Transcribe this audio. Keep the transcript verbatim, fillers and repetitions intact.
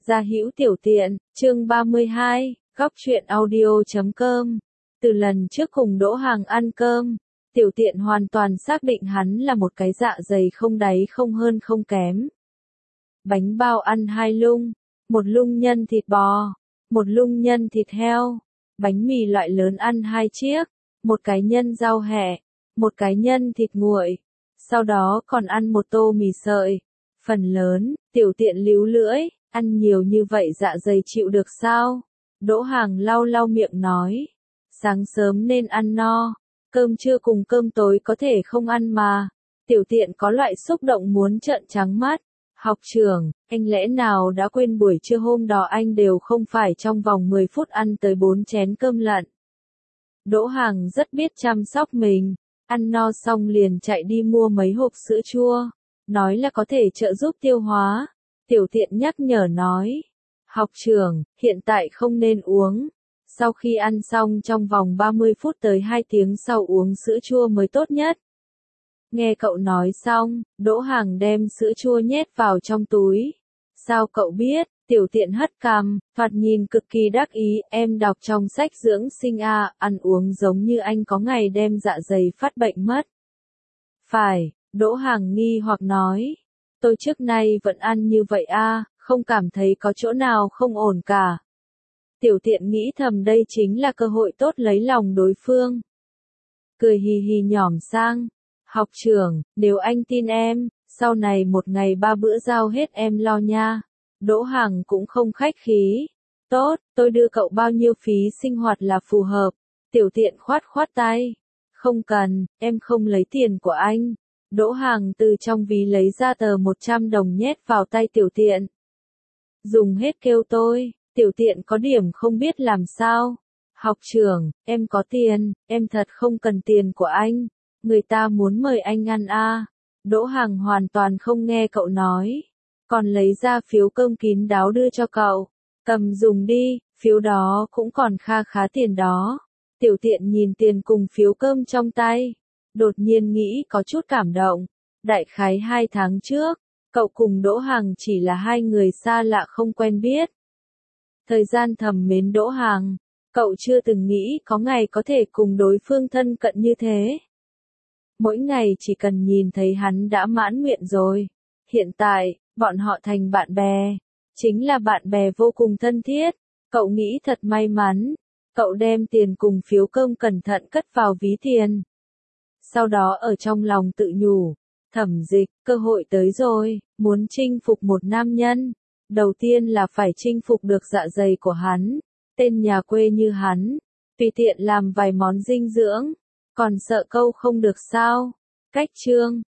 Gia hữu tiểu tiện, chương ba mươi hai, góc truyện audio chấm com. Từ lần trước cùng Đỗ Hàng ăn cơm, tiểu tiện hoàn toàn xác định hắn là một cái dạ dày không đáy không hơn không kém. Bánh bao ăn hai lung, một lung nhân thịt bò, một lung nhân thịt heo, bánh mì loại lớn ăn hai chiếc, một cái nhân rau hẹ, một cái nhân thịt nguội, sau đó còn ăn một tô mì sợi. Phần lớn, tiểu tiện líu lưỡi, ăn nhiều như vậy dạ dày chịu được sao? Đỗ Hàng lau lau miệng nói, sáng sớm nên ăn no, cơm trưa cùng cơm tối có thể không ăn mà. Tiểu tiện có loại xúc động muốn trợn trắng mắt. Học trưởng, anh lẽ nào đã quên buổi trưa hôm đó anh đều không phải trong vòng mười phút ăn tới bốn chén cơm lận. Đỗ Hàng rất biết chăm sóc mình, ăn no xong liền chạy đi mua mấy hộp sữa chua, nói là có thể trợ giúp tiêu hóa. Tiểu tiện nhắc nhở nói, học trưởng, hiện tại không nên uống, sau khi ăn xong trong vòng ba mươi phút tới hai tiếng sau uống sữa chua mới tốt nhất. Nghe cậu nói xong, Đỗ Hàng đem sữa chua nhét vào trong túi. Sao cậu biết? Tiểu tiện hất cằm, thoạt nhìn cực kỳ đắc ý, em đọc trong sách dưỡng sinh a, ăn uống giống như anh có ngày đem dạ dày phát bệnh mất. Phải, Đỗ Hàng nghi hoặc nói, tôi trước nay vẫn ăn như vậy a, không cảm thấy có chỗ nào không ổn cả. Tiểu tiện nghĩ thầm đây chính là cơ hội tốt lấy lòng đối phương. Cười hì hì nhỏm sang, học trưởng, nếu anh tin em, sau này một ngày ba bữa giao hết em lo nha. Đỗ Hàng cũng không khách khí. Tốt, tôi đưa cậu bao nhiêu phí sinh hoạt là phù hợp. Tiểu tiện khoát khoát tay. Không cần, em không lấy tiền của anh. Đỗ Hàng từ trong ví lấy ra tờ một trăm đồng nhét vào tay tiểu tiện. Dùng hết kêu tôi, tiểu tiện có điểm không biết làm sao. Học trưởng, em có tiền, em thật không cần tiền của anh. Người ta muốn mời anh ăn a. Đỗ Hàng hoàn toàn không nghe cậu nói. Còn lấy ra phiếu cơm kín đáo đưa cho cậu. Cầm dùng đi, phiếu đó cũng còn kha khá tiền đó. Tiểu tiện nhìn tiền cùng phiếu cơm trong tay. Đột nhiên nghĩ có chút cảm động. Đại khái hai tháng trước, cậu cùng Đỗ Hàng chỉ là hai người xa lạ không quen biết. Thời gian thầm mến Đỗ Hàng, cậu chưa từng nghĩ có ngày có thể cùng đối phương thân cận như thế. Mỗi ngày chỉ cần nhìn thấy hắn đã mãn nguyện rồi. Hiện tại, bọn họ thành bạn bè. Chính là bạn bè vô cùng thân thiết. Cậu nghĩ thật may mắn. Cậu đem tiền cùng phiếu cơm cẩn thận cất vào ví tiền. Sau đó ở trong lòng tự nhủ. Thẩm Dịch, cơ hội tới rồi. Muốn chinh phục một nam nhân. Đầu tiên là phải chinh phục được dạ dày của hắn. Tên nhà quê như hắn. Tùy tiện làm vài món dinh dưỡng. Còn sợ câu không được sao? Cách chương.